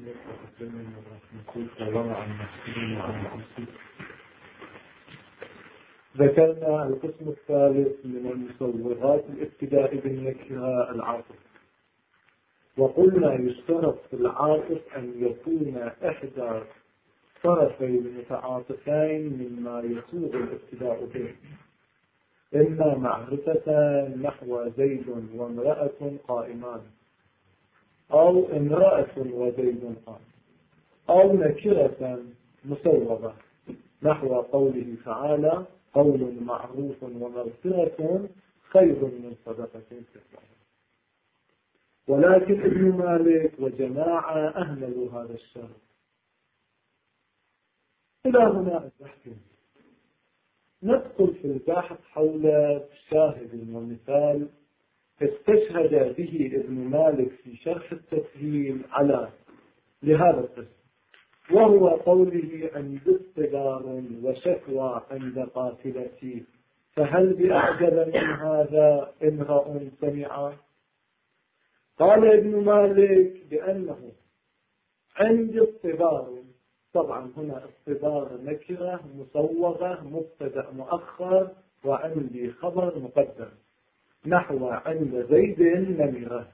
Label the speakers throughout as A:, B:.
A: ذكرنا القسم الثالث من المصورات الابتداء بالنكرة العاطف، وقلنا يشترط في العاطف أن يكون إحدى طرفي المتعاطفين مما يسوغ الابتداء به، إما معرفة نحو زيد وامرأة قائمان، أو امرأة وزيد قائم، أو نكرة مسوغة نحو قوله تعالى قول معروف ومغفرة خير من صدقة تتبعها. ولكن ابن مالك وجماعة أهملوا هذا الشرط. إلى هنا البحث. ندخل في البحث حول شاهد ومثال استشهد به ابن مالك في شرح التسهيل على لهذا القسم، وهو قوله أن اضطرار وشكوى عند قاتلتي، فهل بأعجب من هذا امرأ سمع؟ قال ابن مالك بأنه عندي اضطرار، طبعا هنا اضطرار نكرة مصوغة مبتدأ مؤخر، وعندي خبر مقدم نحو عند زيد نمرة،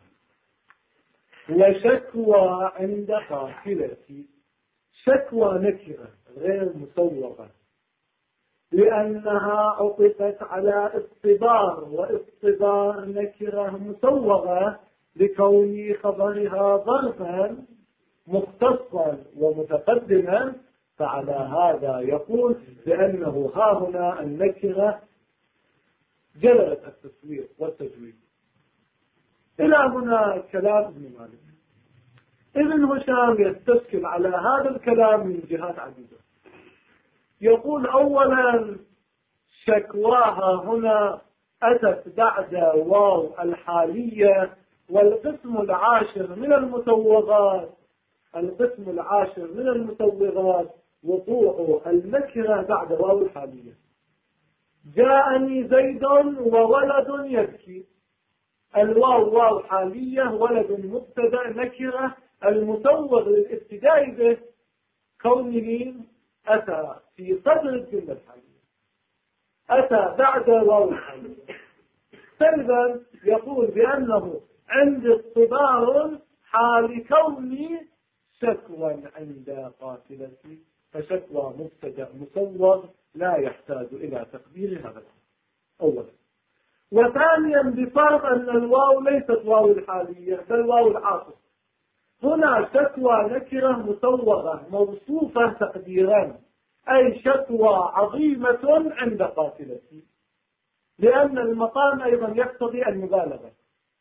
A: وشكوى عند قاتلتي، شكوى نكرة غير مصوغة لأنها عطفت على اضطرار، واضطرار نكرة مصوغة لكون خبرها ظرفا مختصا ومتقدما، فعلى هذا يقول بأنه ها هنا النكرة جلبت التصوير والتجويد. إلى هنا كلام ابن مالك. ابن هشام يستشكل على هذا الكلام من جهات عديدة. يقول أولا شكواها هنا أتت بعد واو الحالية، والقسم العاشر من المسوغات، القسم العاشر من المسوغات وقوع النكرة بعد واو الحالية. جاءني زيد وولد يبكي، الواو واو حالية، ولد مبتدأ نكرة، المسوغ للابتداء به كونه أتى في صدر الجملة الحالية، أتى بعد واو الحالية. ثالثا يقول بأنه عند اضطرار حال كوني شكوى عند قاتلتي، فشكوى مبتدأ مسوغ لا يحتاج إلى تقدير هذا أولا. وثانيا بفرض أن الواو ليست واو الحالية بل واو العاطف، هنا شكوى نكرة مسوغة موصوفة تقديرا، أي شكوى عظيمة عند قاتلتي، لأن المقام أيضا يقتضي المبالغة.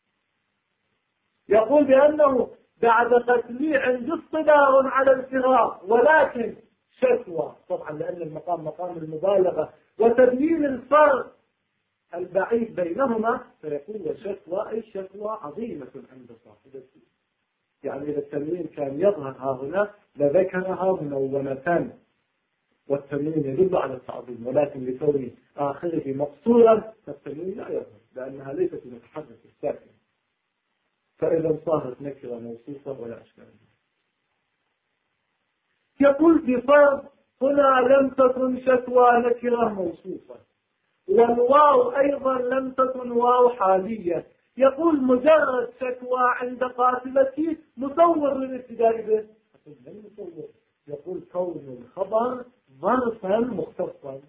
A: يقول بأنه بعد قتلي عند اصطدار على الفراق، ولكن شكوى، طبعا لأن المقام مقام المبالغة وتبيين الفرق البعيد بينهما، فيقول وشكوى أي شكوى عظيمة عند صاحبتي. يعني إذا التنوين كان يظهر ها هنا لذكرها منونة، والتنوين يدل على التعظيم، ولكن لكون آخره مقصورا فالتنوين لا يظهر لأنها ليست متحركة الساكنة، فإذا صارت نكرة موصوفة ولا أشكال. يقول بفرض هنا لم تكن شكوى نكرة موصوفة، والواو أيضا لم تكن واو حالية، يقول مجرد شكوى عند قاتلتي مصور للابتداء به. يقول كون الخبر ظرفا مختصا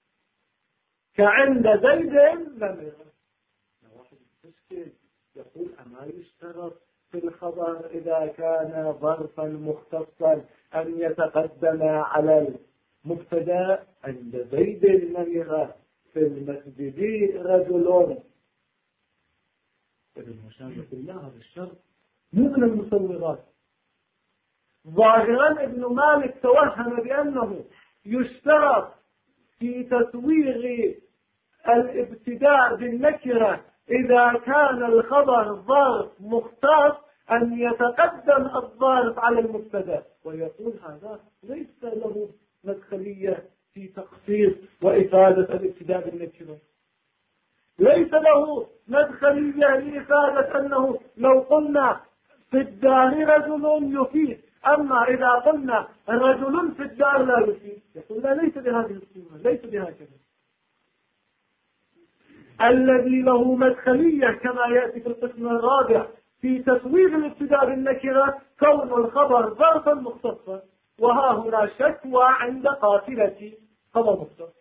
A: كعند زيد نمرة. واحد تشكيل يقول أما يشترط في الخبر إذا كان ظرفا مختصا أن يتقدم على المبتدا عند زيد نمرة في المسجد رجل. ابن هشام يقول لا، هذا الشرط مو من المصورات. ظاهرا ابن مالك توهم بأنه يشترط في تسويغ الابتداء بالنكرة إذا كان الخبر ظرف مختص أن يتقدم الظرف على المبتدا، ويقول هذا ليس له مدخلية في تخصيص وإفادة الابتداء بالنكرة، ليس له مدخلية لإفادة أنه لو قلنا في الدار رجل يفيد. أما إذا قلنا رجل في الدار لا يفيد، يقول لا، ليس بهذه الصورة، ليس بهكذا. الذي له مدخلية كما يأتي في القسم الرابع في تسويغ الابتداء بالنكرة كون الخبر ظرفا مختصا، وها هنا شكوى عند قاتلتي خبر مختص.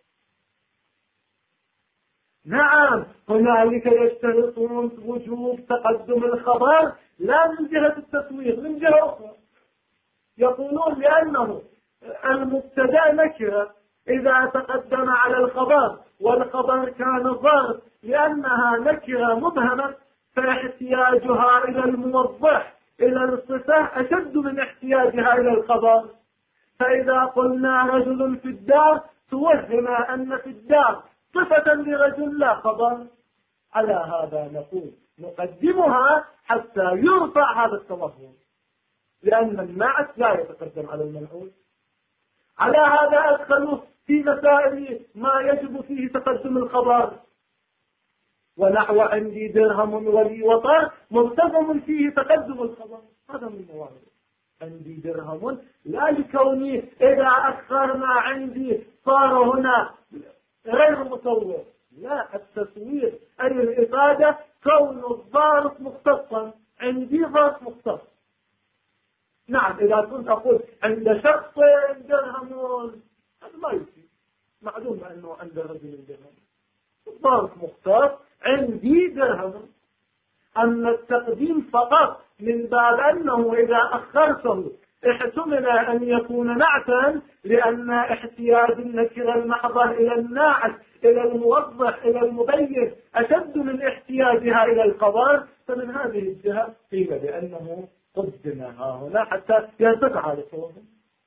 A: نعم، هنالك يشترطون وجوب تقدم الخبر لا من جهة التسويغ، من جهة أخرى. يقولون لأنه المبتدأ نكرة إذا تقدم على الخبر والخبر كان ظرف لأنها نكرة مبهمة فاحتياجها إلى الموضح إلى الصفة أشد من احتياجها إلى الخبر. فإذا قلنا رجل في الدار توهم أن في الدار صفة لرجل لا خبر. على هذا نقول نقدمها حتى يرفع هذا التوهم، لأن النعت لا يتقدم على المنعوت. على هذا أدخلوا في مسائل ما يجب فيه تقدم الخبر، ونحو عندي درهم ولي وطر ملتزم فيه تقدم الخبر. هذا من الموارد. عندي درهم لا لكوني إذا أخرنا عندي صار هنا غير مصور، لا، التصوير أي الإفادة كون الظارف مختصا، عندي ظرف مختص. نعم، إذا كنت أقول عند شخص درهم هذا ما يفيد، معلوم أنه عند رجل درهم، ظرف مختص عندي درهم. أما التقديم فقط من باب أنه إذا أخرته احتمل أن يكون نعتا، لأن احتياج النكرة المحضة إلى الناعت إلى الموضح إلى المبين أشد من احتياجها إلى الخبر، فمن هذه الجهة قيل بأنه قدمها هنا حتى يرتفع لصوره.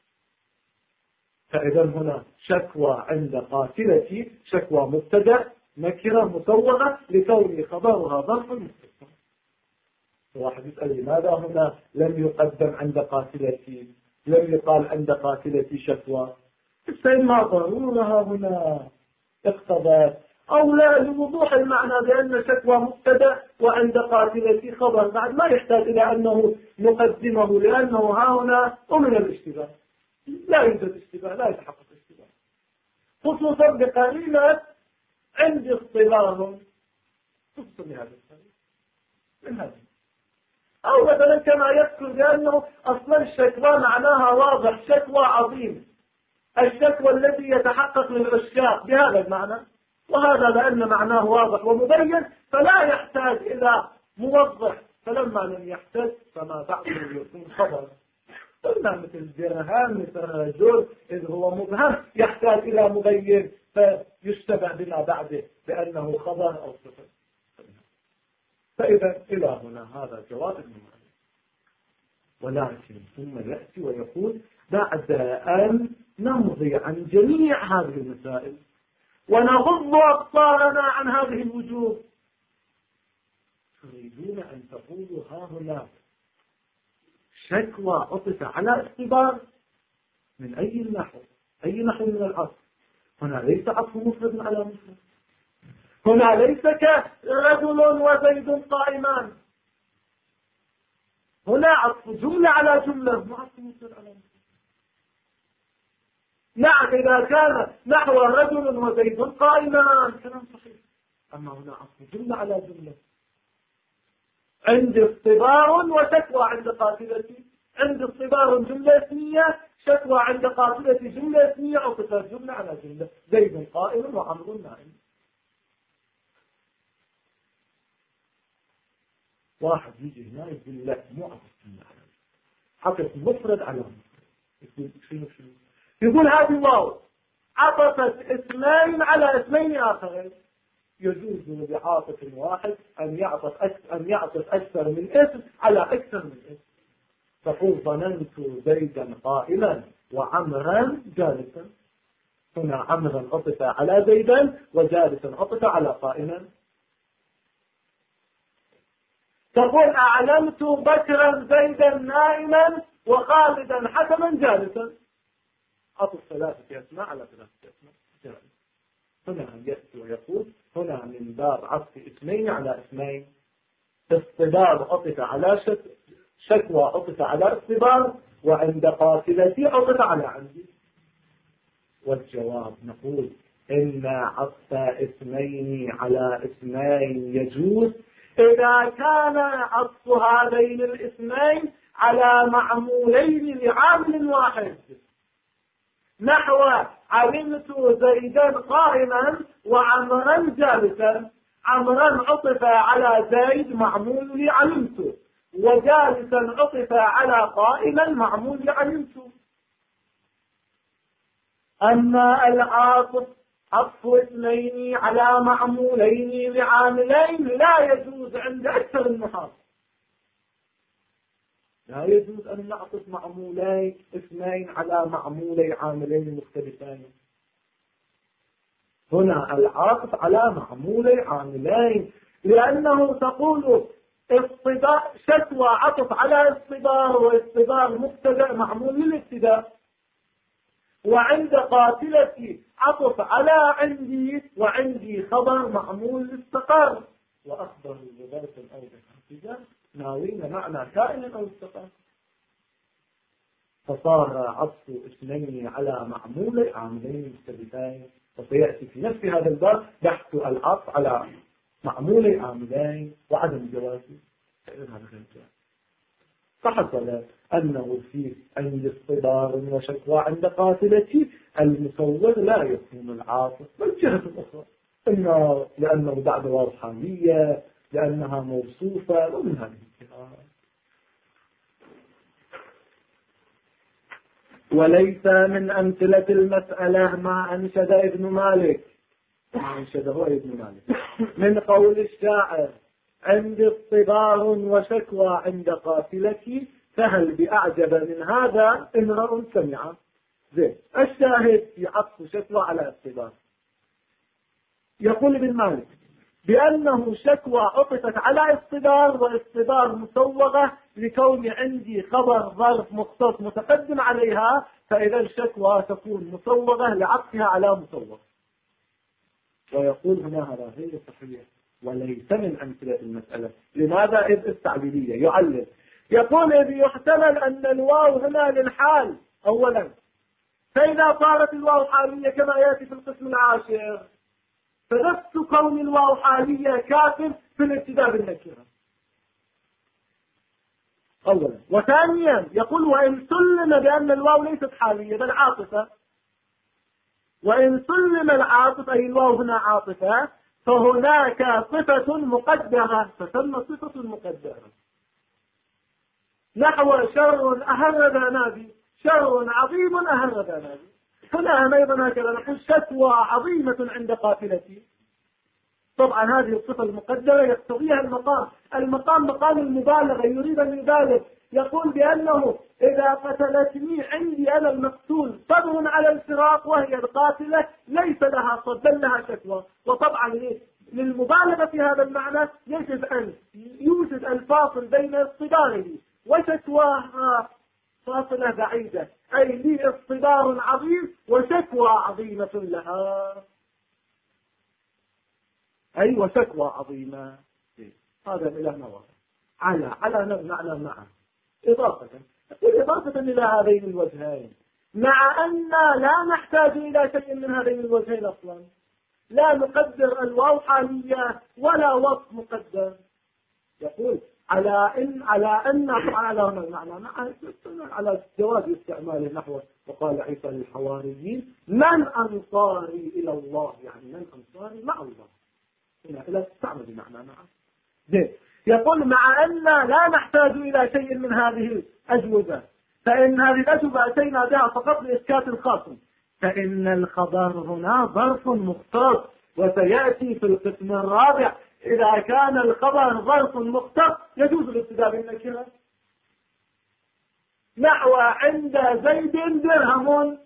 A: فإذا هنا شكوى عند قاتلتي شكوى مبتدأ نكرة مصوغة لكون خبرها ظرف مستقبل. واحد يسأل لماذا هنا لم يقدم عند قاتلتي، لم يقال عند قاتلتي شكوى؟ إما ضرورها هنا اقتضت، أو لا لوضوح المعنى بأن شكوى مبتدأ وعند قاتلتي خبر، بعد ما يحتاج إلى أنه نقدمه، لأنه ها هنا ومن الاشتباه لا يوجد اشتباه، لا يتحقق اشتباه، خصوصا بقرينة عندي اصطلاح خصوصا بهذا من هذا. أو مثلا كما يذكر بأنه أصلا الشكوى معناها واضح، شكوى عظيم، الشكوى الذي يتحقق للعشاق بهذا المعنى، وهذا لأن معناه واضح ومبين فلا يحتاج إلى موضح، فلما لم يحتاج فما بعده يكون خبر. قلنا مثل درهم مثل رجل إذ هو مبهم يحتاج إلى مبين فيشتبه بما بعده بأنه خبر أو صفة. فإذا إلى هنا هذا جواب المعنى. ولكن ثم يأتي ويقول بعد أن نمضي عن جميع هذه المسائل ونغض أبصارنا عن هذه الوجوه تريدون أن تقولوا ها هنا شكوى عطف على اختبار من أي نحو، أي نحو من العطف. هنا ليس عطف مفرد على مفرد، هنا ليس كرجل وزيد قائمان، هنا عطف جملة على جملة، ما عطف مفرد على مفرد. نعم إذا كان نحو رجل وزيد قائمان كلام صحيح، أما هنا عطف جملة على جملة. عندي اصطبار وشكوى عند قاتلتي، عندي اصطبار جملة اسمية، شكوى عند قاتلتي جملة اسمية، عطفت جملة على جملة، زيد قائم وعمر نائم. واحد يجي هنا يقول لا مو عطف جملة على جملة، عطف مفرد على مفرد. يقول هذه واو عطفت اثنين على اثنين آخرين، يجوز بعاطف واحد أن يعطف أكثر من اسم على أكثر من اسم. تقول ظننت زيدا قائما وعمرا جالسا، هنا عمرا عطف على زيدا وجالسا عطف على قائما. تقول أعلمت بكرا زيدا نائما وخالدا حكما جالسا، عطف ثلاثة أسماء على ثلاثة أسماء جالس. هنا يأتي ويقول هنا من باب عطف اسمين على اسمين، اصطبار عطف على شكوى عطف على اصطبار، وعند قاتلتي عطف على عندي. والجواب نقول إن عطف اسمين على اسمين يجوز إذا كان عطف هذين الاسمين على معمولين لعامل واحد، نحو علمت زيدا قائما وعمرا جالسا. عمرا عطف على زيد معمول لعلمت، وجالسا عطف على قائما معمول لعلمت. أما العاطف عطف اثنين على معمولين لعاملين لا يجوز عند أكثر النحاة. لا يجوز أن نعطف معمولين اثنين على معمولي عاملين مختلفين. هنا العاطف على معمولي عاملين، لأنه تقول شكوى عطف على اصطبار، واصطبار مبتدأ معمول للابتداء، وعند قاتلتي عطف على عندي، وعندي خبر معمول للاستقرار، وأخبر بذلك الأوضح ناوين معنى كائن أو استقرار. فصار عطف اثنين على معمول عاملين مختلفين. وسيأتي في نفس هذا الباب بحث العطف على معمول عاملين وعدم جوازه. فحصل أنه في عند اصطبار وشكوى عند قاتلتي المصور لا يكون العاطف، بل جهة أخرى، إنه لأنه بعد واو حالية، لأنها موصوفة، ومن هذه الجهات. وليس من أمثلة المسألة ما أنشد ابن مالك، ما أنشده ابن مالك من قول الشاعر: عندي اصطبار وشكوى عند قاتلتي، فهل بأعجب من هذا امرؤ سمع. زين، الشاهد في عطف شكوى على اصطبار. يقول ابن مالك بأنه شكوى عطفت على اصطبار، واصطبار مسوغة لكون عندي خبر ظرف مختص متقدم عليها، فإذا الشكوى تكون مسوغة لعطفها على مسوغ. ويقول هنا هذا غير صحيح وليس من أمثلة المسألة. لماذا؟ إذ التعليلية يعلل. يقول إذ يحتمل أن الواو هنا للحال أولا، فإذا صارت الواو حالية كما يأتي في القسم العاشر، فنفس كون الواو حالية كافر في الابتداء بالنكرة أولا. وثانيا يقول وإن سلم بأن الواو ليست حالية بل عاطفة، وإن سلم العاطف أي الواو هنا عاطفة، فهناك صفة مقدرة تسمى صفة مقدرة، نحو شر أهر ذا نادي، شر عظيم أهر ذا نادي. هنا أيضا هكذا نقول شكوى عظيمة عند قاتلتي. طبعا هذه الصفة المقدرة يقتضيها المقام مقام المبالغة، يريد أن يبالغ. يقول بأنه إذا قتلتني عندي أنا المقتول صبر على الفراق وهي القاتلة ليس لها صد بل لها شكوى. وطبعا للمبالغة في هذا المعنى يجب أن يوجد الفاصل بين اصطباره وشكواها فاصلة بعيدة، أي لي اصطبار عظيم وشكوى عظيمة لها، أي وشكوى عظيمة. هذا الإله نواه على معنى معه إضافة إلى هذين الوجهين، مع أن لا نحتاج إلى شيء من هذين الوجهين أصلا. لا نقدر الواو حالية ولا وصف مقدر. يقول على أن المعنى على جواز استعماله نحو وقال عيسى للحواريين من أنصاري إلى الله، يعني من أنصاري مع الله. هنا لا تستعمل بمعنى معه. يقول مع أن لا نحتاج إلى شيء من هذه الأجوبة، فإن هذه الأجوبة أتينا بها فقط لإسكات الخاصم، فإن الخبر هنا ظرف مختص، وسيأتي في القسم الرابع إذا كان الخبر ظرف مختص يجوز الابتداء بالنكرة، نحو عند زيد درهم،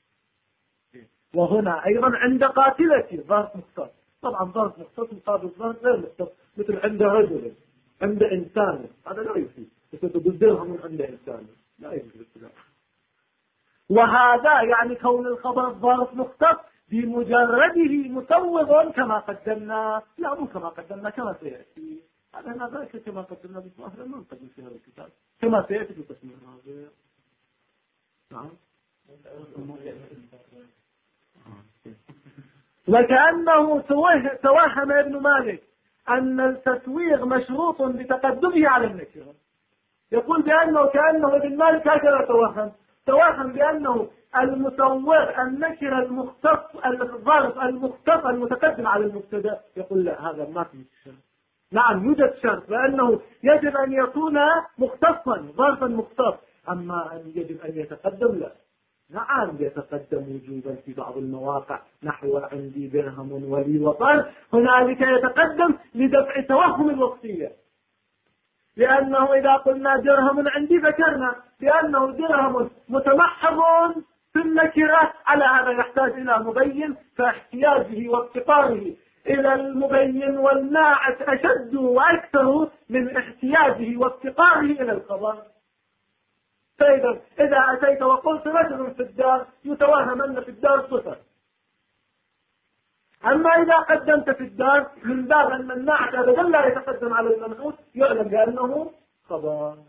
A: وهنا أيضا عند قاتلتي ظرف مختص. طبعا ظرف مختص مقابل ظرف غير مختص، مثل عند رجل عند إنسان، هذا لا يفيد. مثل تقول درهم عند إنسان لا يفيد الابتداء. وهذا يعني كون الخبر ظرف مختص بمجرده مسوغ كما قدمنا، لا مو كما قدمنا كما سيأتي. هذا ذلك كما قدمنا بالظاهر ما نقدم في هذا الكتاب كما سيأتي في القسم الرابع. نعم. وكأنه توهم ابن مالك أن التسويغ مشروط بتقدمه على النكرة. يقول بأنه كأنه ابن مالك هكذا توهم بأنه المسوغ النكرة الظرف المختص المتقدم على المبتدا. يقول لا، هذا ما في شرط. نعم يوجد شرط لأنه يجب أن يكون مختصا ظرفا مختص، أما أن يجب أن يتقدم لا. نعم يتقدم وجوبا في بعض المواقع، نحو عندي درهم ولي وطن، هنالك يتقدم لدفع توهم الوقتية، لأنه إذا قلنا درهم عندي ذكرنا بأنه درهم متمحض في النكرة، على هذا يحتاج إلى مبين، فاحتياجه وافتقاره إلى المبين والناعت أشد وأكثر من احتياجه وافتقاره إلى الخبر. فإذا إذا أتيت وقلت رجل في الدار يتوهم أن في الدار صفة، أما إذا قدمت في الدار من باب أن الناعت أبدا لا يتقدم على المنعوت يعلم بأنه خبر.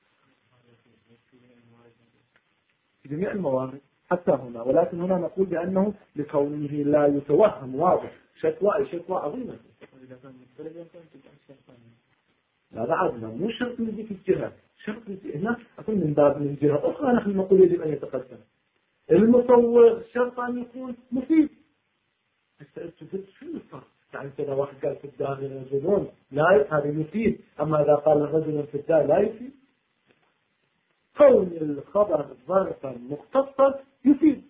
A: جميع الموارد حتى هنا، ولكن هنا نقول بأنه لكونه لا يتوهم واضح شكوى عظيمة. لا بعدنا مو شرط نجي في الجهة، شرط هنا أقول من باب من جهة أخرى نحن نقول يجب أن يتقدم المصور، شرط أن يكون مفيد. استأذن شو الفرق؟ يعني كذا واحد قال في الدار رجلون لا هذا يفيد، أما إذا قال الرجل في الدار لا يفيد. كون الخبر ظرفا مختصا يفيد،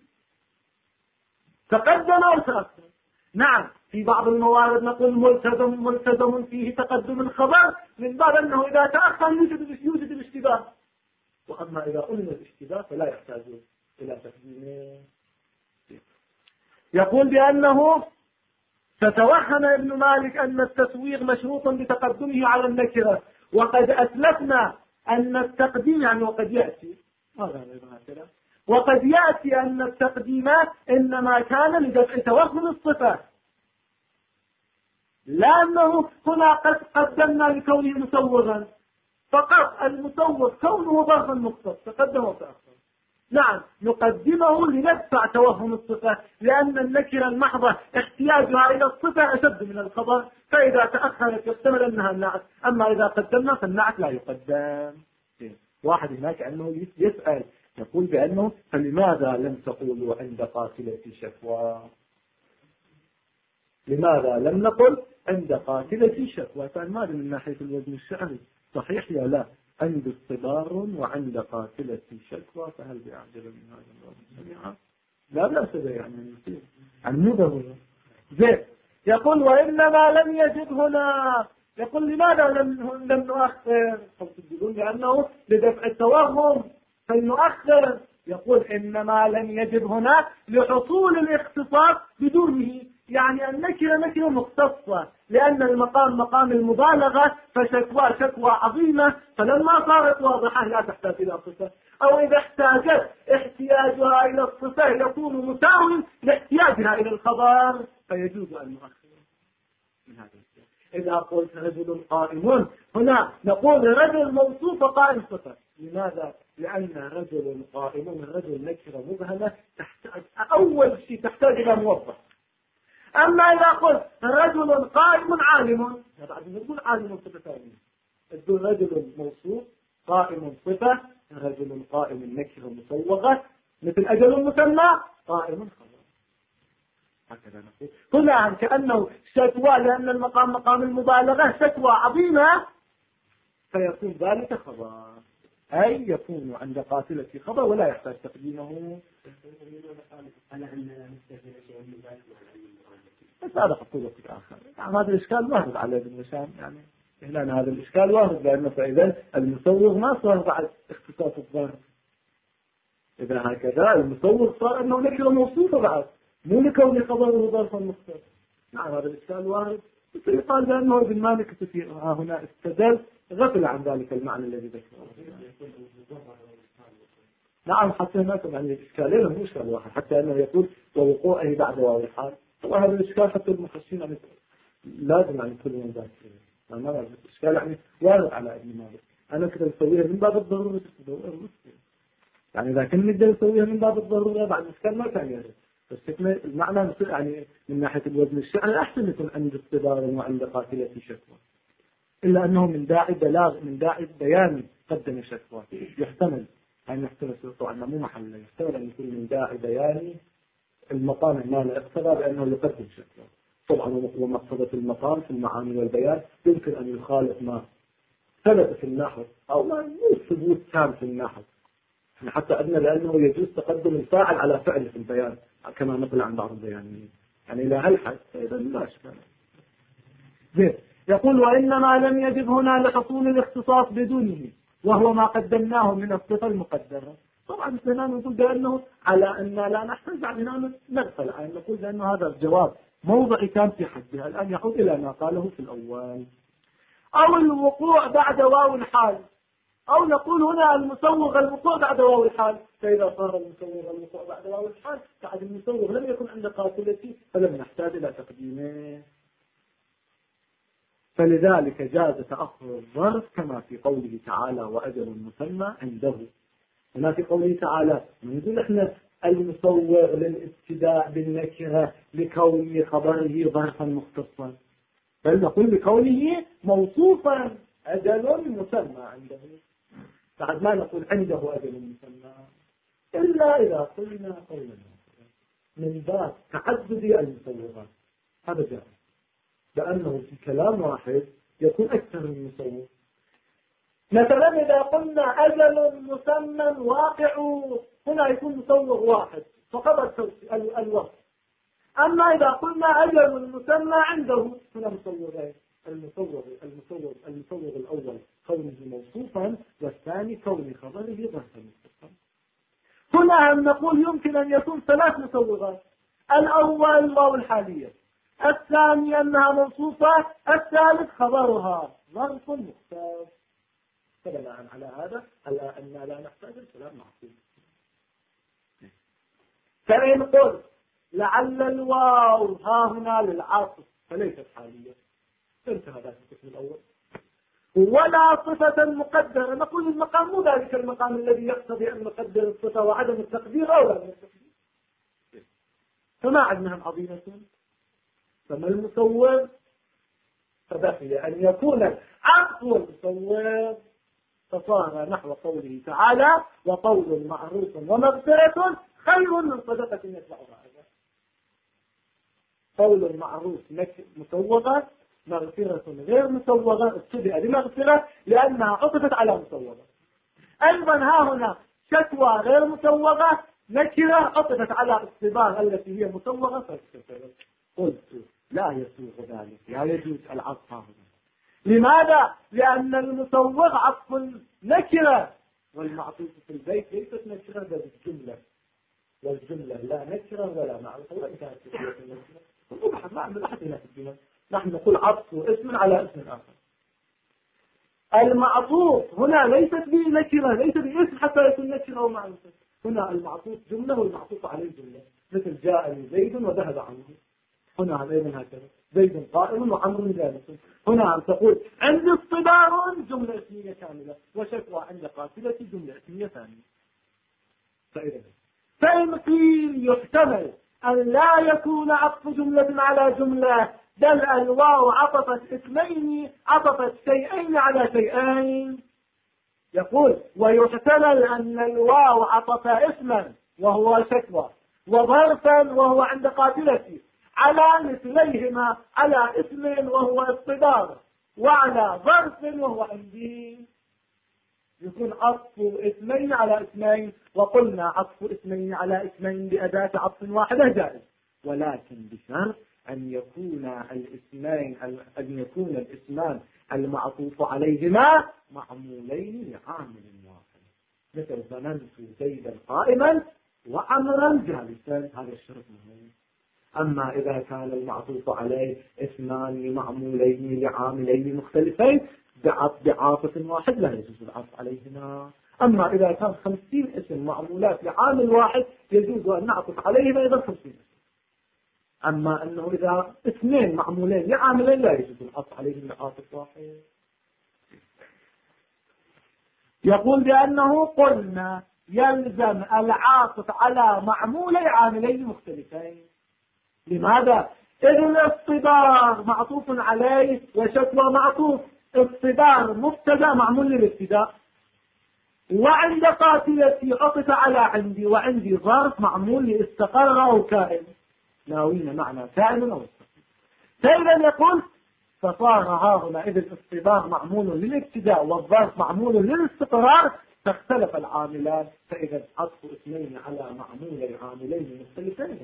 A: تقدم أو تأخر. نعم في بعض الموارد نقول ملتزم فيه تقدم الخبر من باب أنه إذا تأخر يوجد الاشتباه، وأما إذا علم الاشتباه فلا يحتاج إلى تقديمه. يقول بأنه فتوهم ابن مالك أن التسويغ مشروط بتقدمه على النكرة، وقد أسلفنا أن التقديم يعني وقد يأتي أن التقديم إنما كان لدفع توهم الصفة، لأنه هنا قد قدمنا لكونه مسوغا فقط، المسوغ كونه ظرفا مختص تقدم وتأخر. نعم نقدمه لندفع توهم الصفة، لأن النكرة المحضة احتياجها إلى الصفة أشد من الخبر، فإذا تأخرت يحتمل أنها النعت، أما إذا قدمنا فالنعت لا يقدم. واحد هناك أنه يسأل يقول بأنه فلماذا لم تقولوا عند قاتلة شكوى؟ لماذا لم نقل عند قاتلة شكوى؟ فالماذا من ناحية الوزن الشعري صحيح يا لا؟ عند اصطبار وعند قاتلة شكوى، فهل بأعجب من هذا الوزن؟ لا بأس به يعني مو ضروري. زين يقول وإنما لم يجد هنا. يقول لماذا لم نؤخر؟ تقولون لأنه لدفع التوهم فلنؤخر. يقول إنما لم يجد هنا لحصول الاختصاص بدونه، يعني النكرة نكرة مختصة، لأن المقام مقام المبالغة، فشكوى عظيمة، فلما صارت واضحة لا تحتاج إلى صفة، أو إذا احتاجت احتياجها إلى الصفة يكون مساوي لاحتياجها إلى الخبر، فيجوز أن نؤخر من هذا الشيء. إذا قلت رجل قائم هنا نقول رجل موصوف قائم صفة. لماذا؟ لأن رجل قائم الرجل نكرة مبهمة تحتاج أول شيء تحتاج إلى موضح. أما إذا قلت رجل قائم عالم، بعد نقول عالم صفة ثانية، تقول رجل موصوف قائم صفة، رجل قائم نكرة مصوغة مثل أجل مسمى قائم خبر. هكذا نقول هنا كأنه شكوى، لأن المقام مقام المبالغة شكوى عظيمة، فيكون ذلك خبر، أي يكون عند قاتلة خبر ولا يحتاج تقديمه. بس هذا حطوله في الآخر. يعني هذا الإشكال وارد على ابن هشام، يعني هنا هذا الإشكال وارد، لأنه فإذا المسوغ ما صار بعد اختصاص الظرف. إذا هكذا المسوغ صار أنه نكرة موصوفة بعد، مو لكون خبره ظرفا مختص. نعم هذا الإشكال وارد، بس يقال بأنه ابن مالك هنا استدل غفل عن ذلك المعنى الذي ذكره. نعم حتى هناك يعني الإشكالين مو إشكال واحد، حتى أنه يقول ووقوعه بعد واو الحال. طبعا هذا الإشكال حتى المخصصين يعني لازم يعني كل من ذلك ما إشكال يعني وارد على ابن مالك. أنا كده بسويها من باب الضرورة يعني إذا كنت نقدر نسويها من باب الضرورة بعد إشكال ما كان يرد. بس المعنى يعني من ناحية الوزن الشرعي أحسن يكون عند اختبار وعند قاتلة شكوى، إلا أنه من داعي بلاغ من داعي بيان قدم شكوى يحتمل أن يحتمل طبعا مو محله، يحتمل أن يكون من داعي بياني المقام المانع اقتضى بأنه يقدم شكوى. طبعا ومقصدة المقام في المعاني والبيان يمكن أن يخالف ما ثبت في النحو أو ما ثبوت تام في النحو، حتى أدنى لأنه يجوز تقدم الفاعل على فعل في البيان كما نقل عن بعض البيانيين، يعني إلى هالحد فإذا لا إشكال. زين. يقول وإنما لم يجب هنا لحصول الاختصاص بدونه وهو ما قدمناه من الصفة المقدرة. طبعا هنا نقول بأنه على أن لا نحتاج عن نغفل عن نقول بأنه هذا الجواب موضعي كان في حدها، الآن يعود إلى ما قاله في الأول. أو الوقوع بعد واو الحال، أو نقول هنا المسوغ الوقوع بعد واو الحال، فإذا صار المسوغ الوقوع بعد واو الحال بعد المسوغ لم يكن عند قاتلتي فلم نحتاج إلى تقديمه. فلذلك جاز تأخر الظرف كما في قوله تعالى وأجل مسمى عنده. هنا في قوله تعالى نقول احنا المسوغ للابتداء بالنكرة لكونه خبره ظرفا مختصا، بل نقول لكونه موصوفا أجل مسمى عنده، بعد ما نقول عنده أجل مسمى إلا إذا قلنا قولا من باب تعدد المسوغات. هذا جائز لأنه في كلام واحد يكون أكثر من مسوغ. مثلا إذا قلنا أجل مسمى واقع هنا يكون مسوغ واحد فقط الوقت. أما إذا قلنا أجل مسمى عنده هنا مسوغين، المسوغ الأول كونه موصوفا والثاني كون خبره ظرفا مختصا. هنا نقول يمكن أن يكون ثلاث مسوغات، الأول واو الحالية، الثاني أنها موصوفة، الثالث خبرها ظرف مختص. فبناء على هذا على أن لا نحتاج الكلام معقول. فإن قلت لعل الواو ها هنا للعاطف فليست حالية، انتهى ذلك القسم الأول. ولا صفة مقدرة، نقول المقام مو ذلك المقام الذي يقتضي أن نقدر الصفة وعدم التقدير أو لا من التقدير. فما عندنا عظيمة. فما المسوغ فبقي أن يكون العطف والمسوغ، فصار نحو قوله تعالى وقول معروف ومغفرة خير من صدقة يتبعها أذى. قول معروف مسوغة، مغفرة غير مسوغة ابتدأ بمغفرة لأنها عطفت على مسوغة. أيضا ها هنا شكوى غير مسوغة نكرة عطفت على اختبار التي هي مسوغة فاستفرت. قلت لا يسوغ ذلك، لا يجوز العطف هنا. لماذا؟ لأن المسوغ عطف نكرة والمعطوف في البيت ليست نكرة بل الجملة، والجملة لا نكرة ولا معرفة وإن كانت نكرة. ما عندنا أحد هنا في الجمل، نحن نقول عطف اسم على اسم آخر. المعطوف هنا ليست بنكرة، ليست باسم حتى يكون نكرة ومعرفة. هنا المعطوف جملة والمعطوف عليه جملة، مثل جاءني زيد وذهب عنه. هنا أيضا هكذا زيد قائم وعمر جالس. هنا أن تقول عند اصطدار جملة اسمية كاملة وشكوى عند قاتلة جملة اسمية ثانية. فإن قيل يحتمل أن لا يكون عطف جملة على جملة بل الواو عطفت اسمين عطفت شيئين على شيئين، يقول ويحتمل أن الواو عطف اسما وهو شكوى وظرفا وهو عند قاتلتي على مثليهما على اسم وهو اصطدار وعلى ظرف وهو عندي، يكون عطف اسمين على اسمين. وقلنا عطف اسمين على اسمين بأداة عطف واحدة جائز، ولكن بشرط أن يكون الاسمان المعطوف عليهما معمولين لعامل واحد، مثل ظننت زيدا قائما وعمرا جالسا، هذا الشرط مهم. أما إذا كان المعطوف عليه اسمان معمولين لعاملين مختلفين بعاطف واحد لا يجوز العطف عليهما. أما إذا كان 50 اسم معمولات لعامل واحد يجوز أن نعطف عليهما أيضا 50 اسم. أما أنه إذا اثنين معمولين لعاملين لا يجوز الحط عليهم لعاطف واحد. يقول بأنه قلنا يلزم العاطف على معمولي عاملين مختلفين. لماذا؟ إذ الاصطدار معطوف عليه وشكوى معطوف. اصطدار مبتدا معمول للابتداء، وعند قاتلتي عطف على عندي، وعندي ظرف معمول لاستقر أو كائن، ناوين معنى كائن أو استقر. فإذا يقول فصار هاهنا إذ الاصطدار معمول للابتداء والظرف معمول للاستقرار فاختلف العاملان، فإذا عطف اثنين على معمولي عاملين مختلفين.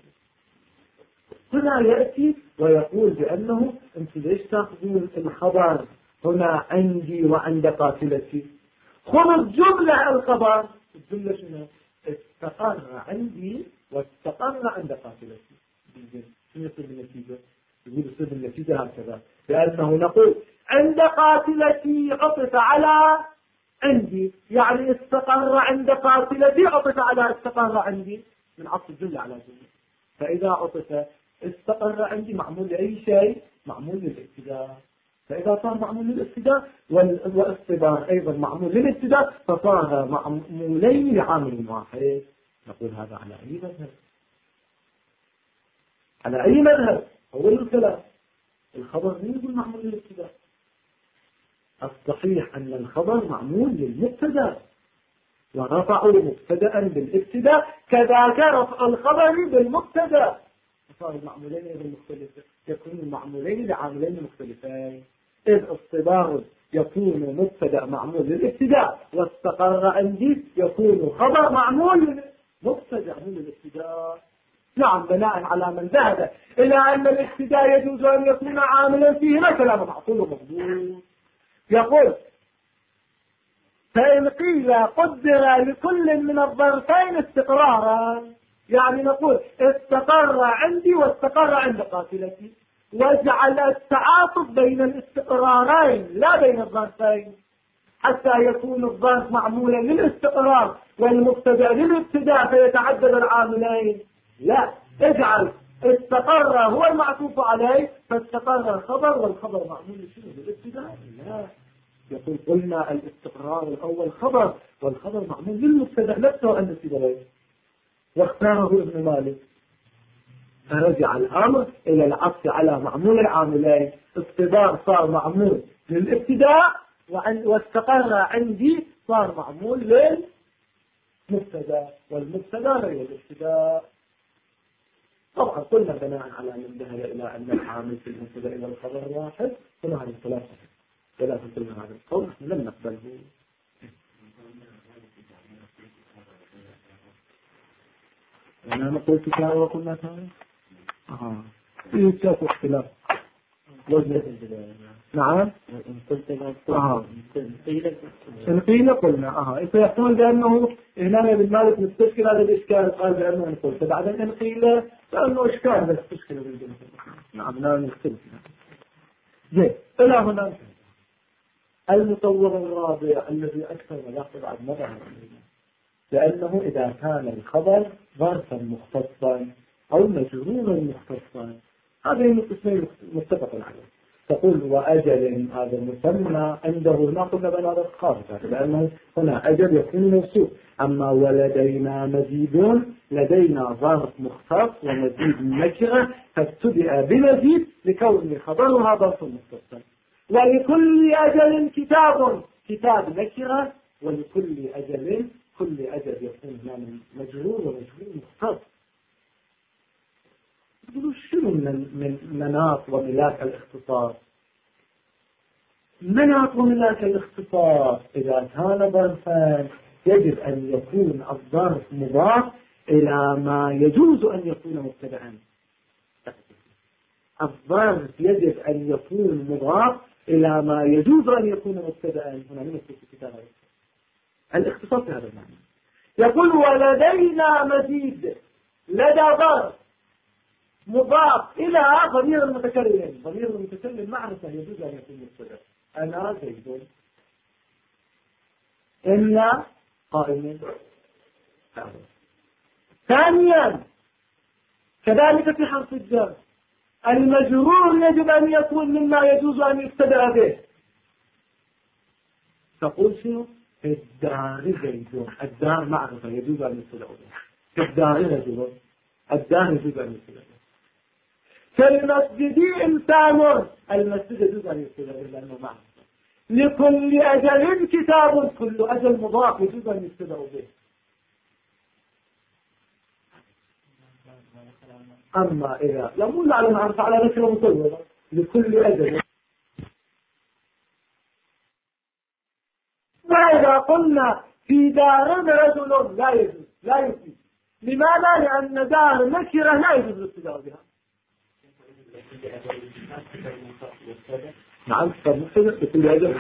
A: هنا يأتي ويقول بأنه أنت ليش تأخذون الخبر هنا عندي وعند قاتلتي؟ خذ الجملة الخبر، الجملة شنو؟ استقر عندي واستقر عند قاتلتي. شنو يصير بالنتيجة؟ يقول يصير بالنتيجة هكذا، لأنه نقول عند قاتلتي عطف على عندي، يعني استقر عند قاتلتي عطف على استقر عندي من عطف الجملة على جملة. فإذا عطف استقر عندي معمول لأي شيء؟ معمول للابتداء. فإذا صار معمول للابتداء والاصطدار أيضا معمول للابتداء فصار معمولين لعامل واحد. نقول هذا على أي مذهب؟ على أي مذهب؟ أول الكلام الخبر مين يقول معمول للابتداء؟ الصحيح أن الخبر معمول للمبتدا، ورفعوا مبتدا بالابتداء، كذاك رفع الخبر بالمبتدا، صار المعمولين بالمختلفين يكون المعمولين لعاملين مختلفين. إذ اصطدار يكون مبتدا معمول للابتداء، واستقر عندي يكون خبر معمول مبتدا معمول للابتداء. نعم، بناء على من ذهب إلى أن الابتداء يجوز أن يكون عاملا فيه مثلا معقول ومضبوط. يقول فإن قيل قدر لكل من الظرفين استقرارا، يعني نقول استقر عندي واستقر عند قاتلتي، واجعل التعاطف بين الاستقرارين لا بين الظرفين حتى يكون الظرف معمولا للاستقرار والمبتدا للابتداء فيتعدد العاملين. لا، اجعل استقر هو المعطوف عليه فاستقر الخبر والخبر معمول شنو للابتداء. لا، يقول قلنا الاستقرار الأول خبر والخبر معمول للمبتدا نفسه عند الابتداء، واختاره ابن مالك فرجع الأمر إلى العطف على معمول العاملين. اصطدار صار معمول للابتداء واستقر عندي صار معمول للمبتدا، والمبتدا غير الابتداء. طبعا قلنا بناء على من ذهب إلى أن العامل في المبتدا والخبر واحد، كنا هذه ثلاثة قلنا هذا القول لم نقبله. أنا قلت كذا وقلنا كذا. يتشاف اختلاف. نعم. إن قيل قلنا إذا يحتمل بأنه هنا ابن مالك مستشكل هذا الإشكال، قال بأنه نقول فبعدين إن قيل بأنه إشكال بس تشكل بالجنة. نعم لا نختلف. زين إلى هنا المطور الرابع الذي أكثر ملاحظة بعد مرة، لأنه إذا كان الخبر ظرفا مختصا أو مجرورا مختصا هذين القسمين متفق عليه. تقول وأجل هذا المسمى عنده هنا قلنا بأن هذا خاصة، لأنه هنا أجل يكون موصوف. أما ولدينا مزيد، لدينا ظرف مختص ومزيد نكرة فابتدأ بمزيد لكون خبرها ظرف مختصا. ولكل أجل كتاب نكرة، ولكل أجل كل أجل يكون هنا مجرور ومجرور مختص. يقولوا شنو من مناط وملاك الاختصاص؟ مناط وملاك الاختصاص إذا كان ظرفا يجب أن يكون الظرف مضاف إلى ما يجوز أن يكون مبتدأ. الظرف يجب أن يكون مضاف إلى ما يجوز أن يكون مبتدأ. هنا من الكتاب الاختصاص هذا المعنى. يقول ولدينا مزيد، لدى ظرف مضاف إلى ضمير المتكلم. ضمير المتكلم معرفة يجوز أن يكون مبتدأ. أنا زيد، إلا قائم. ثانيا كذلك في حرف الجر المجرور يجب أن يكون مما يجوز أن يبتدأ به. تقول شنو؟ الدار زيد، الدار معرفة يجوز أن يبتدأ به. الدار رجل، الدار يجوز أن يبتدأ به. كالمسجد إنسان، المسجد يجوز أن يبتدأ به لأنه معرفة. لكل أجل كتاب، كل أجل مضاف يجوز أن يبتدأ به. أما إذا لم نعلم عن على نفسه مطلوبة لكل أجل. وإذا قلنا في دار رجل لا يجوز، لا يجوز. لماذا؟ لأن دار نكرة لا يجوز الابتداء بها. نعم فمبتدأ لكل أجل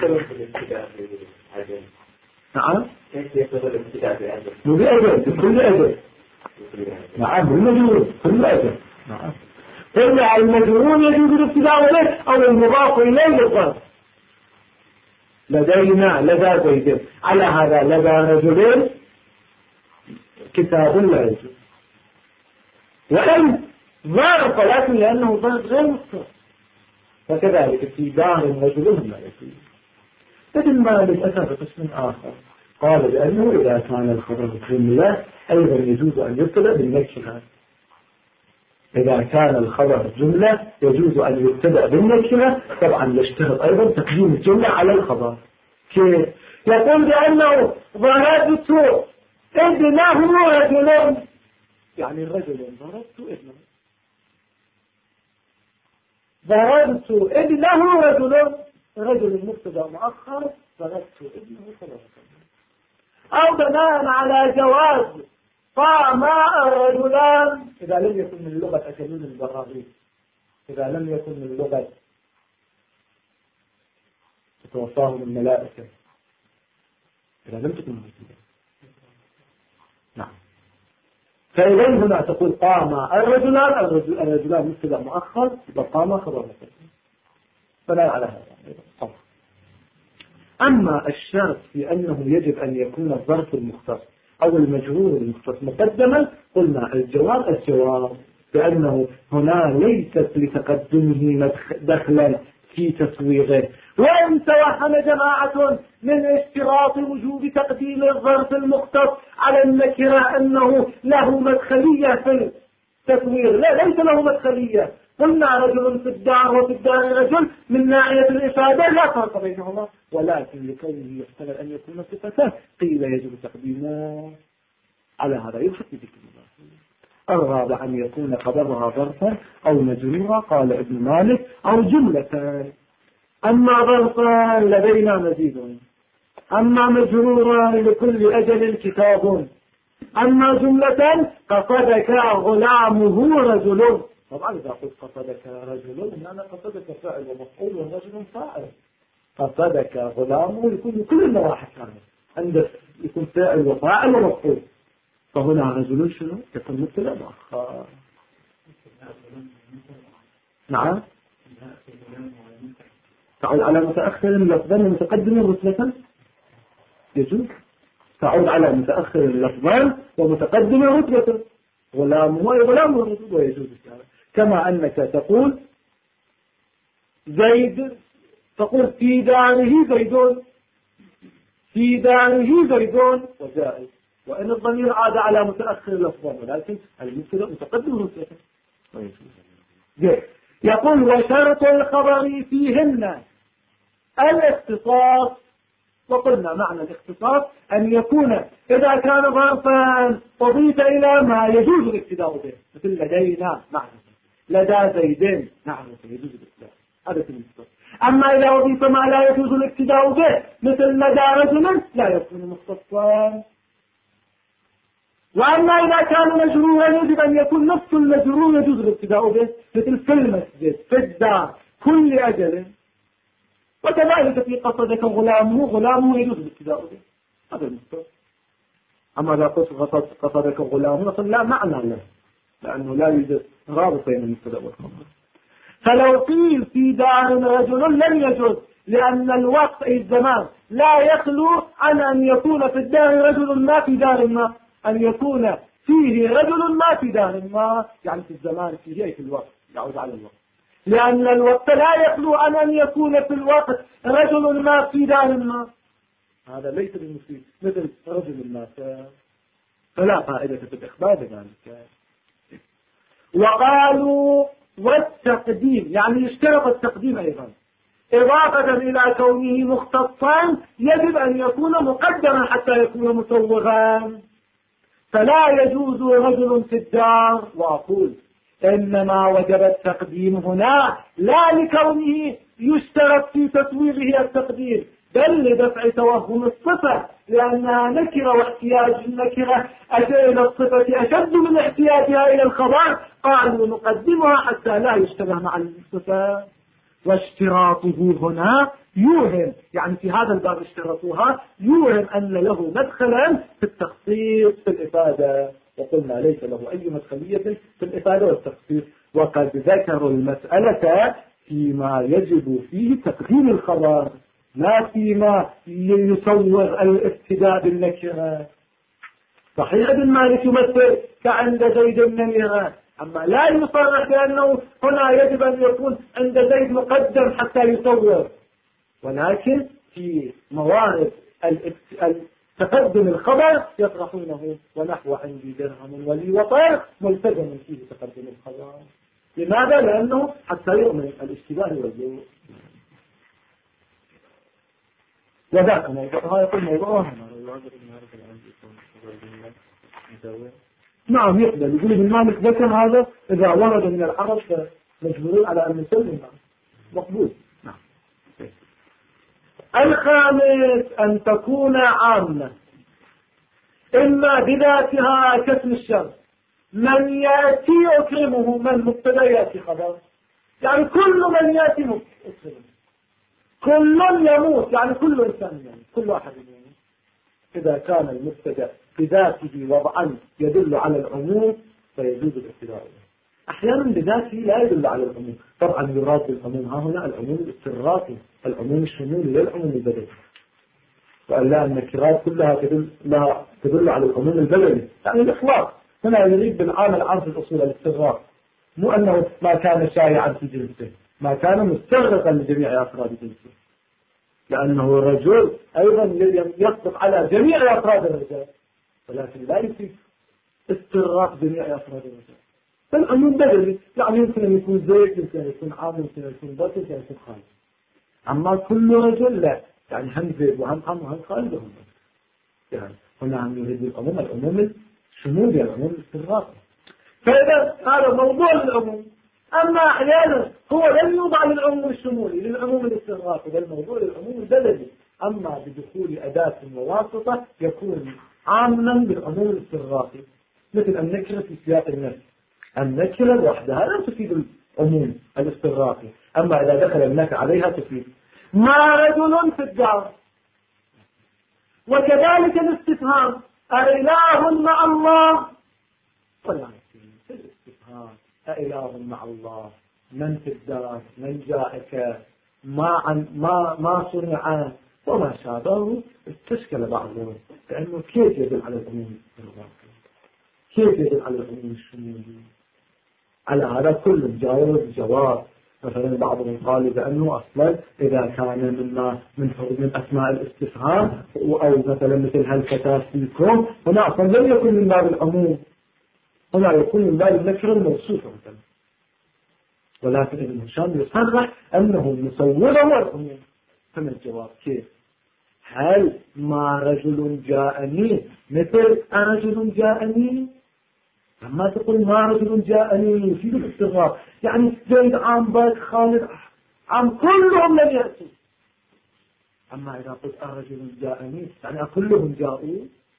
A: نعم مو بأجل لكل أجل. نعم المجرور كل أجل. نعم قلنا المجرور يجوز الابتداء به أو المضاف إليه للظرف. لدينا لدى زيد، على هذا لدى رجلين كتاب لا يجوز. وإن ظرف لكن لأنه ظرف غير مستقر، فكذلك في دار رجلهم لا يجوز. لكن مالك أتى بقسم آخر قال لأنه إذا كان الخبر جملة أيضا يجوز أن يبتدأ بالنكرة. إذا كان الخبر جملة يجوز أن يبتدأ بالنكرة. طبعا يشترط أيضا تقديم الجملة على الخبر. كيف؟ يقول بأنه ضربت ابنه رجل، يعني الرجل ضربت ابنه، ضربت ابنه رجل، رجل مبتدأ مؤخر، ضربت ابنه ثلاثة. أو بناء على جواز قام الرجلان إذا لم يكن من لغة أكلون البراغيث، إذا لم يكن من لغة تتوفاهم الملائكة، إذا لم تكن موجودة. نعم. فإذا هنا تقول قام الرجلان، الرجلان مبتدأ مؤخر، قام خبر مقدم، فلا على هذا. أما الشرط في أنه يجب أن يكون الظرف المختص أو المجرور المختص مقدما، قلنا الجواب بأنه هنا ليست لتقدمه دخلا في تسويغه. وإن توهم جماعة من اشتراط وجوب تقديم الظرف المختص على النكرة أنه له مدخلية في التسويغ، لا ليس له مدخلية. قلنا رجل في الدار وفي الدار رجل من ناحية الإفادة لا فرق بينهما، ولكن لكونه يحتمل أن يكون صفتان قيل يجب تقديمه على هذا يلحق بذكر الله. الرابع أن يكون خبرها ظرفا أو مجرورا، قال ابن مالك، أو جملة. أما ظرفا لدينا مزيد، أما مجرورا لكل أجل كتاب، أما جملة قصدك غلامه رجل. طبعا إذا قلت قصدك رجل أنا قصدك فاعل ومفعول والرجل فاعل. قصدك غلامه يكون كل النواحي كاملة، عندك يكون فاعل وفاعل ومفعول. فهنا رجل شنو؟ يكون مبتدأ مؤخر. نعم. تعود على متأخر لفظا ومتقدم رتبة يجوز. تعود على متأخر لفظا ومتقدم رتبة، غلامه وغلامه الرجل ويجوز الشارع. كما أنك تقول زيد، تقول في داره زيدون، في داره زيدون وجائز، وإن الضمير عاد على متأخر لفظا ولكن المبتدأ متقدم رتبة ويجوز. يقول وشرط الخبر فيهن الاختصاص. وقلنا معنى الاختصاص أن يكون إذا كان ظرفا أضيف إلى ما يجوز الابتداء به، مثل لدينا معرفة، لدى زيدين معرفة يجوز الابتداء، هذا الاختصاص. أما إذا أضيف ما لا يجوز الابتداء به مثل لدى رجل لا يكون مختصا. وأما إذا كان مجرورا يجب أن يكون نفس المجرور يجوز الابتداء به، مثل في المسجد، في الدار، كل أجل. وكذلك في قصدك غلامه، غلامه يجوز الابتداء به، هذا المستوى. أما إذا قصدك غلامه لا معنى له، لأنه لا يوجد رابط بين المبتدأ والخبر. فلو قيل في دار رجل لم يجوز، لأن الوقت أي الزمان لا يخلو عن أن يكون في الدار رجل ما في دار ما، أن يكون فيه رجل ما في دار ما، يعني في الزمان فيه أي في الوقت، يعود على الوقت، لأن الوقت لا يخلو عن أن يكون في الوقت رجل ما في دار ما. هذا ليس بالمفيد مثل رجل ما، فلا فائدة في الإخبار بذلك. وقالوا والتقديم، يعني يشترط التقديم أيضا إضافة إلى كونه مختصا، يجب أن يكون مقدما حتى يكون مسوغا. فلا يجوز رجل في الدار، وأقول إنما وجب التقديم هنا لا لكونه يشترط في تسويغه التقدير، بل لدفع توهم الصفة، لأنها نكرة واحتياج النكرة إلى الصفة أشد من احتياجها إلى الخبر، قالوا نقدمها حتى لا يشتبه مع الصفة. واشتراطه هنا يوهم، يعني في هذا الباب اشترطوها يوهم أن له مدخلا في التخصيص في الإفادة، وقلنا ليس له أي مدخلية في الإفادة والتخصيص. وقد ذكروا المسألة فيما يجب فيه تقديم الخبر، لا فيما يصور الابتداء بالنكرة. صحيح ابن مالك يمثل كعند زيد النميرة، أما لا يصرح بأنه هنا يجب أن يكون عند زيد مقدم حتى يصور، ولكن في موارد تقدم الخبر يطرحونه، ونحو عندي درهم ولي وطير ملتزم فيه تقدم الخبر. لماذا؟ لأنه حتى يؤمن الاشتباه والجوع. وذاك موضوع يقول موضوع نعم يقبل. يقول ابن مالك ذكر هذا إذا ورد من العرب مجبورين على أن نسلم مقبول. نعم. الخامس أن تكون عامة، إما بذاتها كاسم الشر، من يأتي أكرمه، من مبتدا يأتي خبر، يعني كل من يأتي أكرمه، كل يموت يعني كل إنسان يموت، كل واحد يموت. إذا كان المبتدا بذاته وضعا يدل على العموم فيجوز الابتداء. أحيانا بذاته لا يدل على العموم، طبعا يراد بالعموم ها هنا العموم الاستغراقي، العموم الشمولي للعموم البدني، وقال لا النكرات كلها تدل على العموم البدني، يعني الإخلاص هنا يريد بالعام العام في الأصول الاستغراق، مو أنه ما كان شائعا في جنسه، ما كان مستغرقا لجميع أفراد جنسه، لأنه الرجل أيضا يصدق على جميع أفراد الرجال، ولكن لا يفيد استغراق جميع أفراد الرجال. فالعموم بدني، يعني يمكن أن يكون زيد، يمكن أن يكون عام، يمكن أن يكون بطل، يمكن أن يكون خالد. أما كل رجل لا، يعني هم زيد وهم عام وهم خالد وهم بطل. يعني هنا عم يريد العموم الشمولي، العموم الاستغراقي. فإذا هذا موضوع العموم. أما أحيانا هو لم يوضع للعموم الشمولي، للعموم الاستغراقي، بل موضوع للعموم البلدي، أما بدخول أداة وواسطة يكون عاما بالعموم الاستغراقي، مثل النكرة في سياق النفي. النكرة وحدها لا تفيد العموم الاستغراقي، أما إذا دخل النكر عليها تفيد. ما رجل في الدار. وكذلك الاستفهام، أإله مع الله؟ ولا في الاستفهام أإله مع الله، من في الدار، من جاءك، ما صنع وما شابه، استشكل بعضهم لأنه كيف يدل على العموم الاستغراقي، كيف يدل على العموم الشمولي. على هذا كل جاوب جواب. مثلا بعضهم قال بأنه أصلا إذا كان من أسماء الاستفهام أو مثلا مثل هالفتاة فيكم، هنا أصلا لم يكن من باب العموم، هنا يكون من باب النكرة الموصوفة مثلا. ولكن ابن هشام يصرح أنه مصوره والعموم. فما الجواب كيف؟ هل ما رجل جاءني مثل رجل جاءني؟ لما تقول ما رجل جاءني يفيد الاستغراق، يعني زيد عام باك خالد عام كلهم لم يأتوا. أما إذا قلت رجل جاءني يعني كلهم جاءوا،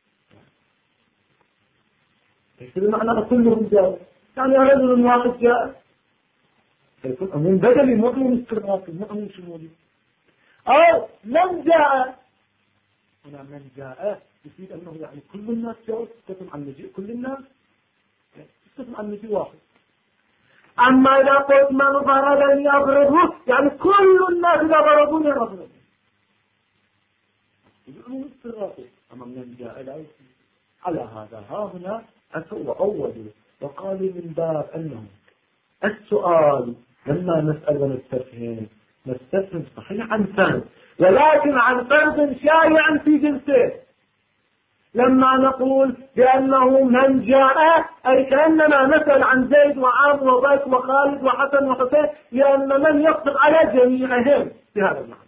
A: ليس بمعنى كلهم جاءوا، يعني رجل واحد جاء، فيكون أمون بدلي مؤمن استغراقي مؤمن شمولي. أو من جاء، هنا من جاء يفيد أنه يعني كل الناس جاءوا، تستثم عن مجيء كل الناس، تستثم عن مجيء واحد. أما إذا قلت من ضربني أضربه، يعني كل الناس إذا ضربوني أضربه، يقولون استغراقي. أما من جاء لا يفيد. على هذا ها هنا أتوا أولوا وقالوا من باب أنه السؤال لما نسأل ونستفهم صحيح عن فرد، ولكن عن فرد شائع في جنسه. لما نقول بأنه من جاء أي كأننا نسأل عن زيد وعامر وبكر وخالد وحسن وحسين، لأن من يقصد على جميعهم بهذا المعنى.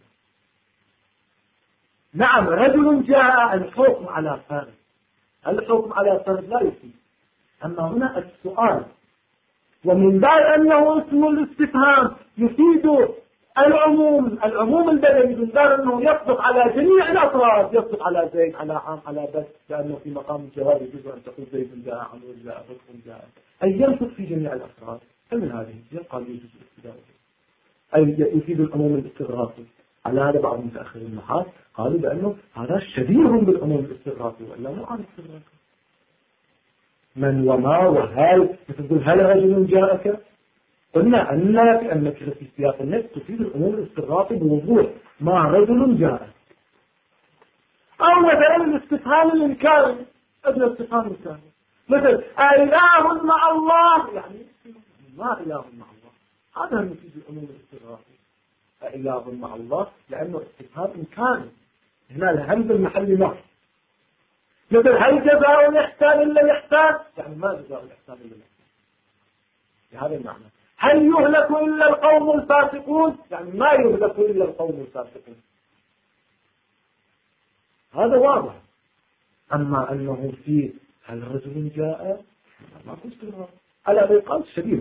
A: نعم رجل جاء، الحكم على فرد، الحكم على فرد لا يفيد. أما هنا السؤال، ومن باب أنه اسم الاستفهام يفيد العموم البدني، من باب أنه يصدق على جميع الأفراد، يصدق على زيد على عام على بس، لأنه في مقام الجواب يجوز أن تقول زيد جاء عمرو جاء بكر جاء، أي ينصب في جميع الأفراد. فمن هذه يبقى يجوز الاستدلال، أي يفيد العموم الاستغراقي. على هذا بعض متأخرين النحاة قالوا بأنه هذا شبيه بالعموم الاستغراقي، وإلا مو عن الاستغراقي. من وما وهل، تقول هل رجل جاءك؟ قلنا أنك في سياق النفس تفيد الأمور الاستغراقي بوضوح، ما رجل جاء. أو مثلا الاستفهام الإنكاري، ابن الاستفهام الإنكاري، مثل أإله مع الله، يعني ما إله مع الله، هذا يفيد الأمور الاستغراقي. أإله مع الله لأنه استفهام إنكاري، هنا الهمز المحل نصب. مثل هل جزاء الإحسان إلا الإحسان، يعني ما جزاء الإحسان إلا الإحسان بهذا المعنى. هل يهلك إلا القوم الفاسقون، يعني ما يهلك إلا القوم الفاسقون، هذا واضح. أما أنه في هل رجل جاء ما قلت على الأقل شبيه.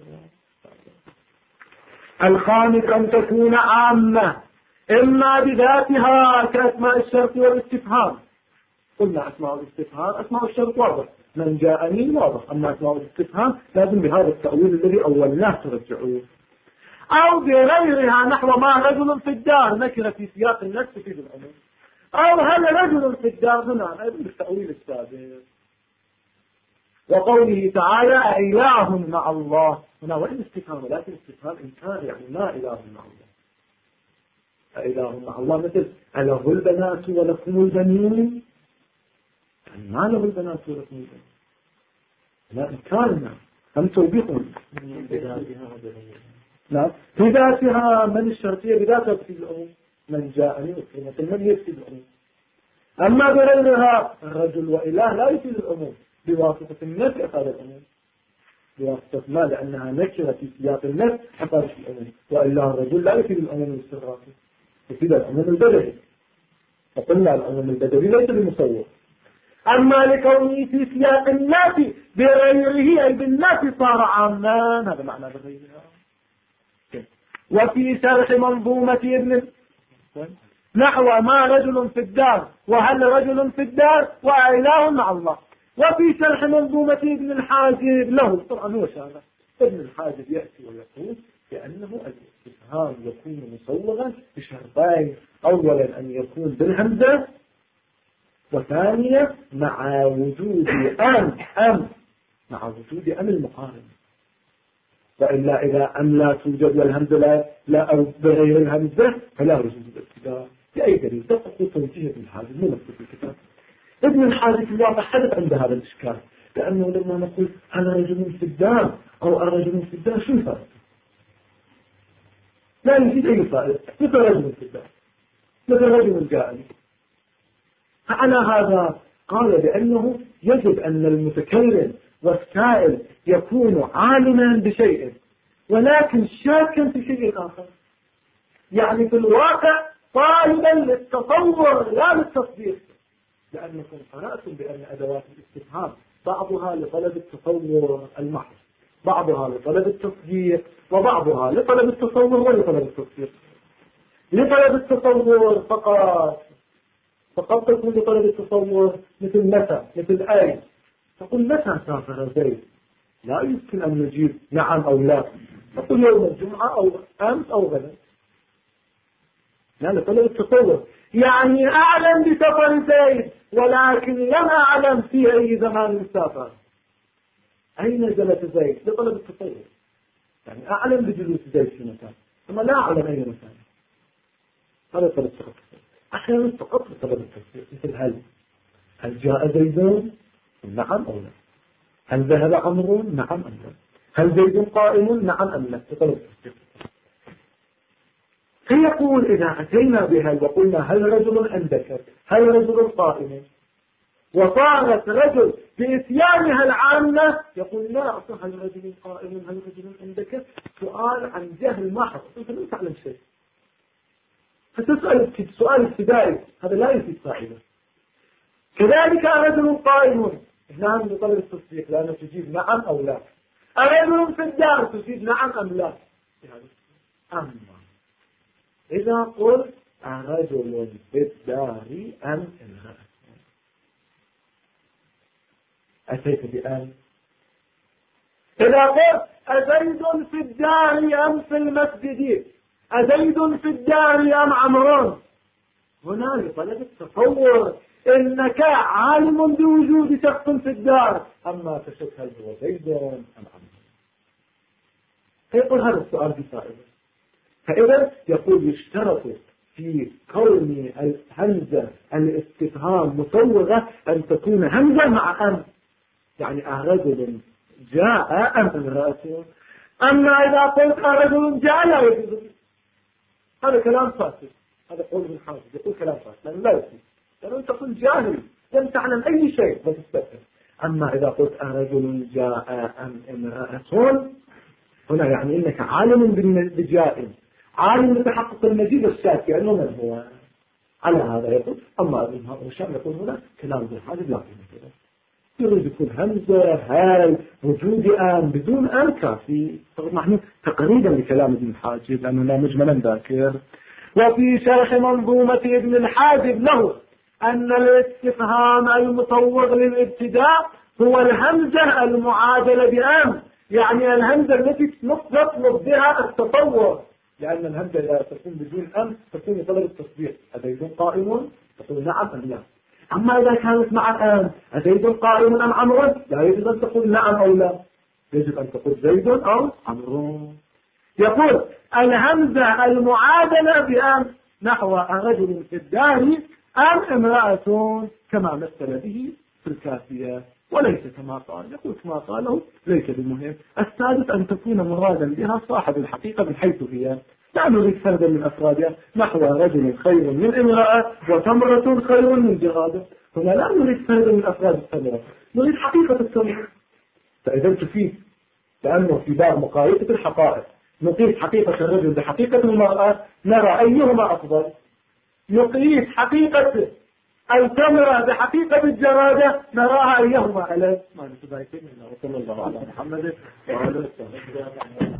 A: الخامس أن تكون عامة، إما بذاتها كأسماء الشرط والاستفهام. قلنا أسماء الاستفهام أسماء الشرط واضح، من جاءني واضح، أما أسماء الاستفهام لازم بهذا التأويل الذي أولناه ترجعوه. أو بغيرها نحو ما رجل في الدار، نكرة في سياق النفس في العموم، أو هل رجل في الدار هنا أيضا بالتأويل السابق. وقوله تعالى أإله مع الله، هنا وين استفهام، ولكن استفهام إنكار، يعني ما إله مع الله. أإله مع الله مثل أله البنات ولكم البنون، يعني ما له البنات ولكم البنون، لا إنكارنا هم توبيخهم. لا في ذاتها من الشرطية بذاتها في الأمور، من جاءني وكلمة من يفسد الأمور. أما بغيرها الرجل وإله لا يفيد الأمور بواسطة النفي أفاد الأمور، بواسطة ما لأنها نكرة في سياق النفي أفادت الأمور، وإلا الرجل لا يفيد الأمور الاستغراقي، يفيد الأمور البدني. فقلنا الأمور البدني ليس بمصور. أما لكونه في سياق النفي بغيره أي بالنفي صار عاما، هذا معنى بغيرها. وفي شرح منظومة ابن نحو ما رجل في الدار وهل رجل في الدار وإله مع الله. وفي شرح منظومة ابن الحاجب له، طبعا هو شارح ابن الحاجب يأتي ويقول بأنه الاستفهام يكون مصوغا بشرطين، أولا أن يكون بالهمزة، وثانيا مع وجود مع وجود أم المقارنة. وإلا إذا أم لا توجد والهمزة لا أو بغير الهمزة فلا يجوز الابتداء بأي دليل. تقول توجيه ابن الحاجب مو مكتوب في الكتاب. ابن الحاجب الواقع حدث عند هذا الإشكال، لأنه لما نقول أنا رجل في الدار أو أنا رجل في الدار شو الفائدة؟ لا يجد أي فائدة، مثل رجل في الدار مثل رجل جاءني. فعلى هذا قال بأنه يجب أن المتكلم والسائل يكون عالما بشيء ولكن شاكا في شيء آخر، يعني في الواقع طالبا للتصور لا للتصديق، لأنكم قرأتم بأن أدوات الاستفهام بعضها لطلب التصور المحض، بعضها لطلب التصديق، وبعضها لطلب التصور ولطلب التصديق. لطلب التصور فقط تكون لطلب التصور مثل متى، مثل أي، تقول متى سافر زيد، لا يمكن أن نجيب نعم أو لا، تقول يوم الجمعة أو أمس أو غدا. لا لطلب التصور، يعني أعلم بسفر زيد ولكن لم أعلم في أي زمان سافر، أين جلس زيد، لطلب التصور، يعني أعلم بجلوس زيد في مكان ثم لا أعلم أي مكان، هذا طلب التصور. أحيانا فقط لطلب التصور، مثل هل جاء زيد، نعم أو لا، هل ذهب عمرو؟ نعم أم لا؟ هل زيد قائم؟ نعم أم لا؟ فيقول إذا أتينا بها وقلنا هل رجل أم ذكر؟ هل رجل قائم؟ وصارت رجل بإتيانها العامة يقول لا أصلا هل رجل قائم هل رجل أم ذكر؟ سؤال عن جهل محض، أنت لا تعلم شيء، فتسأل سؤال ابتدائي هذا لا يفيد فائدة. كذلك رجل قائم، نعم بطلب التصديق لأنه تجيب نعم أو لا. رجل في الدار تجيب نعم أم لا؟ أما إذا قلت رجل في الدار أم امرأة، أتيت بآن. إذا قلت أزيد في الدار أم في المسجد، أزيد في الدار أم عمران، هنا لطلب التصور إنك عالم بوجود شخص في الدار، أما تشك هل هو زيد أم عمران. فيقول هذا السؤال بفائدة. فإذا يقول يشترط في كون الهمزة الاستفهام مصوغة أن تكون همزة مع أم، يعني رجل جاء أم امرأة. أما إذا قلت رجل جاء لا يجوز، هذا كلام فاسد، هذا قول ابن حزم يقول كلام فاسد لأنه لا يجوز، لأنه أنت تكون جاهل لم تعلم أي شيء فتستفهم. أما إذا قلت رجل جاء أم امرأة، هنا يعني إنك عالم بجائم، عالم بتحقق المجيد الشاكي أنه من هو. على هذا يقول. أما ابن هشام يقول هنا كلام ابن حزم لا يمكن، يريد يكون همزة هاي وجود آن بدون آن كافي. نحن تقريبا لكلام ابن الحاجب لأننا مجملا ذاكر. وفي شرح منظومة ابن الحاجب له أن الاستفهام المصوغ للابتداء هو الهمزة المعادلة بآن، يعني الهمزة التي نطلب بها التصور، لأن الهمزة إذا تكون بدون أم تكون طلب التصديق. أزيد قائم؟ تقول نعم أم لا. أما إذا كانت مع أم أزيد قائم أم عمرو، لا يجب أن تقول نعم أو لا، يجب أن تقول زيد أو عمرو. يقول الهمزة المعادلة بأم نحو رجل في الدار أم امرأة كما مثل به في الكافية، وليس كما قال. يقول كما قاله ليس بمهم. السادس أن تكون مرادا بها صاحب الحقيقة من حيث هي، لا نريد فردا من أفرادها نحو رجل خير من امرأة وتمرة خير من جرادة. هنا لا نريد فردا من أفراد التمرة، نريد حقيقة التمرة. فإذا تفيد لأنه في باب مقايسة الحقائق نقيس حقيقة الرجل بحقيقة المرأة نرى أيهما أفضل. نقيس حقيقة التمرة بحقيقة الجرادة نراها أيهما ألذ. ما نسبة وصلى الله على محمد وعلى آله وصحبه.